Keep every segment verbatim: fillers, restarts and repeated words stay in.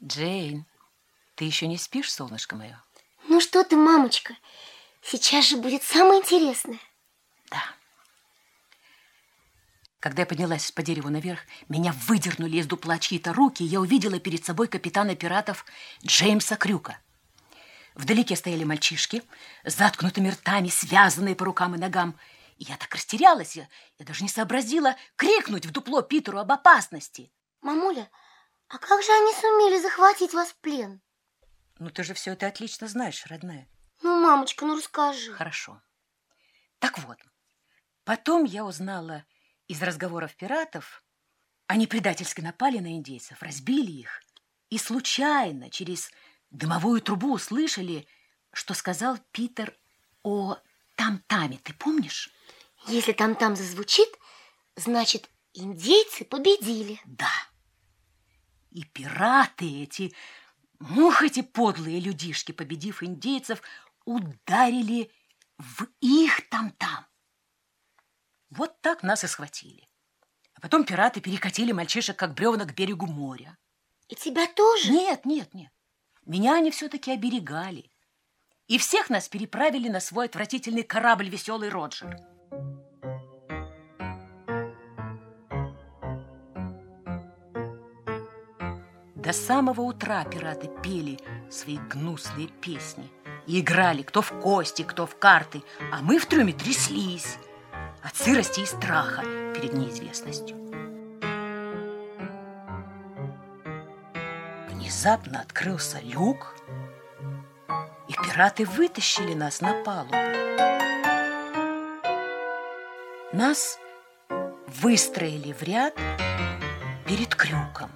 Джейн, ты еще не спишь, солнышко мое? Ну что ты, мамочка, сейчас же будет самое интересное. Да. Когда я поднялась по дереву наверх, меня выдернули из дупла чьи-то руки, и я увидела перед собой капитана пиратов Джеймса Крюка. Вдалеке стояли мальчишки с заткнутыми ртами, связанные по рукам и ногам. И я так растерялась, я, я даже не сообразила крикнуть в дупло Питеру об опасности. Мамуля, а как же они сумели захватить вас в плен? Ну, ты же все это отлично знаешь, родная. Ну, мамочка, ну расскажи. Хорошо. Так вот, потом я узнала из разговоров пиратов, они предательски напали на индейцев, разбили их, и случайно через дымовую трубу услышали, что сказал Питер о там-таме. Ты помнишь? Если там-там зазвучит, значит, индейцы победили. Да. И пираты эти, мух эти подлые людишки, победив индейцев, ударили в их там-там. Вот так нас и схватили. А потом пираты перекатили мальчишек, как бревна, к берегу моря. И тебя тоже? Нет, нет, нет. Меня они все-таки оберегали. И всех нас переправили на свой отвратительный корабль «Веселый Роджер». До самого утра пираты пели свои гнусные песни и играли кто в кости, кто в карты, а мы в трюме тряслись от сырости и страха перед неизвестностью. Внезапно открылся люк, и пираты вытащили нас на палубу. Нас выстроили в ряд перед крюком.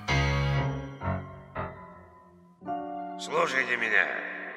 Слушайте меня.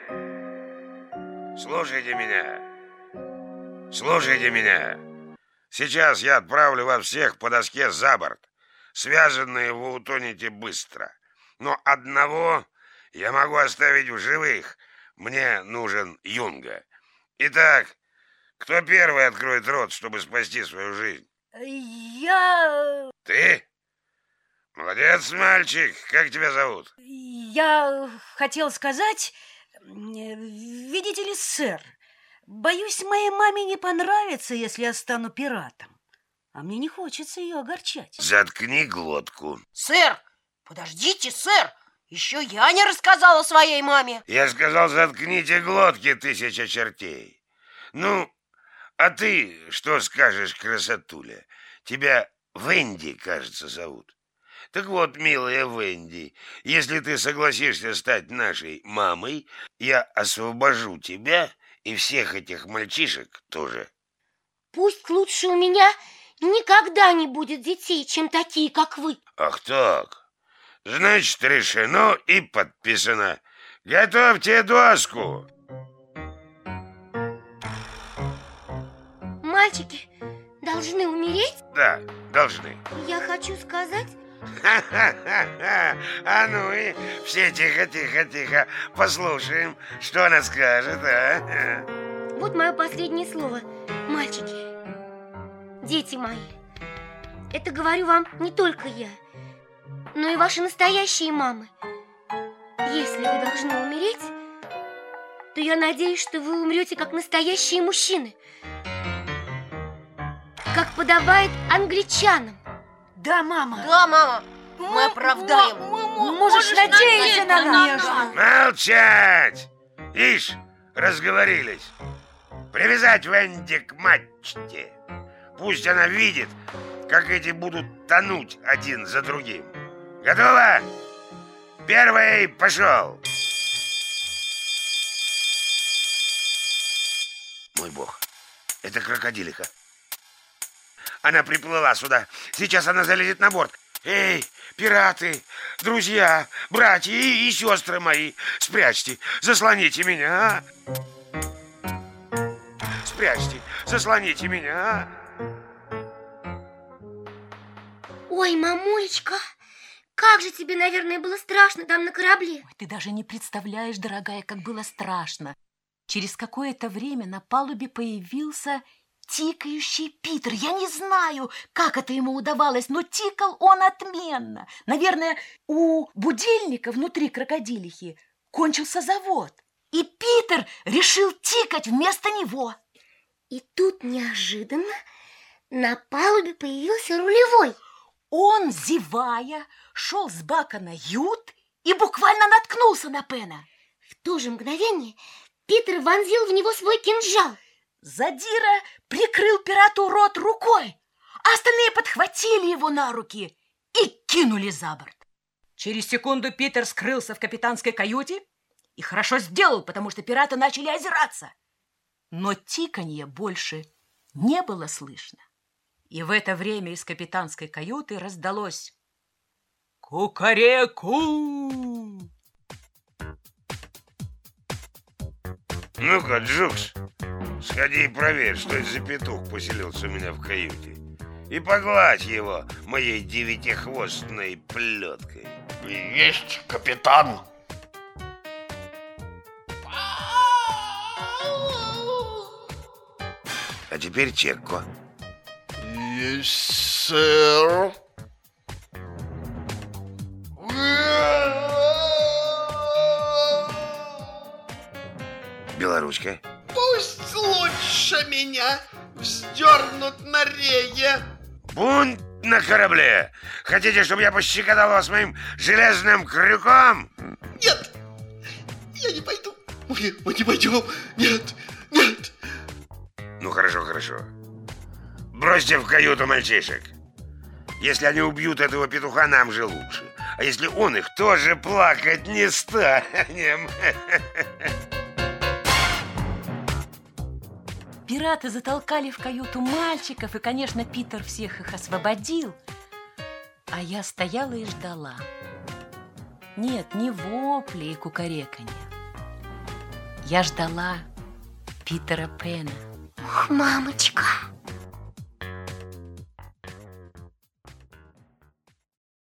Слушайте меня. Слушайте меня. Сейчас я отправлю вас всех по доске за борт. Связанные вы утонете быстро. Но одного я могу оставить в живых. Мне нужен Юнга. Итак, кто первый откроет рот, чтобы спасти свою жизнь? Я... Ты? Молодец, мальчик. Как тебя зовут? Я хотел сказать... Видите ли, сэр, боюсь, моей маме не понравится, если я стану пиратом. А мне не хочется ее огорчать. Заткни глотку. Сэр, подождите, сэр. Еще я не рассказала своей маме. Я сказал, заткните глотки, тысяча чертей. Ну, а ты что скажешь, красотуля? Тебя Венди, кажется, зовут. Так вот, милая Венди, если ты согласишься стать нашей мамой, я освобожу тебя и всех этих мальчишек тоже. Пусть лучше у меня никогда не будет детей, чем такие, как вы. Ах так. Значит, решено и подписано. Готовьте доску. Мальчики должны умереть? Да, должны. Я хочу сказать... Ха-ха-ха! А ну и все тихо-тихо-тихо послушаем, что она скажет, а? Вот мое последнее слово, мальчики. Дети мои, это говорю вам не только я, но и ваши настоящие мамы. Если вы должны умереть, то я надеюсь, что вы умрете как настоящие мужчины, как подобает англичанам. Да, мама. Да, мама, мы оправдаем. Можешь надеяться на нас. Молчать! Ишь, разговорились. Привязать Венди к мачте. Пусть она видит, как эти будут тонуть один за другим. Готово? Первый пошел. Мой бог, это крокодилиха. Она приплыла сюда. Сейчас она залезет на борт. Эй, пираты, друзья, братья и, и сестры мои, спрячьте, заслоните меня, а? Спрячьте, заслоните меня, а? Ой, мамулечка, как же тебе, наверное, было страшно там на корабле. Ой, ты даже не представляешь, дорогая, как было страшно. Через какое-то время на палубе появился тикающий Питер. Я не знаю, как это ему удавалось, но тикал он отменно. Наверное, у будильника внутри крокодилихи кончился завод, и Питер решил тикать вместо него. И тут неожиданно на палубе появился рулевой. Он, зевая, шел с бака на ют и буквально наткнулся на Пена. В то же мгновение Питер вонзил в него свой кинжал. Задира прикрыл пирату рот рукой, а остальные подхватили его на руки и кинули за борт. Через секунду Питер скрылся в капитанской каюте и хорошо сделал, потому что пираты начали озираться. Но тиканья больше не было слышно. И в это время из капитанской каюты раздалось «Кукареку!». Ну-ка, Джукс, сходи и проверь, что это за петух поселился у меня в каюте. И погладь его моей девятихвостной плеткой. Есть, капитан. А теперь Чекко. Есть, сэр. Белоручка. Пусть лучше меня вздернут на рее. Бунт на корабле. Хотите, чтобы я пощекотал вас моим железным крюком? Нет, я не пойду. Мы, мы не пойдем. Нет, нет. Ну, хорошо, хорошо. Бросьте в каюту мальчишек. Если они убьют этого петуха, нам же лучше. А если он их, тоже плакать не станем. Пираты затолкали в каюту мальчиков, и, конечно, Питер всех их освободил. А я стояла и ждала. Нет, не вопли и кукареканья. Я ждала Питера Пена. Ох, мамочка!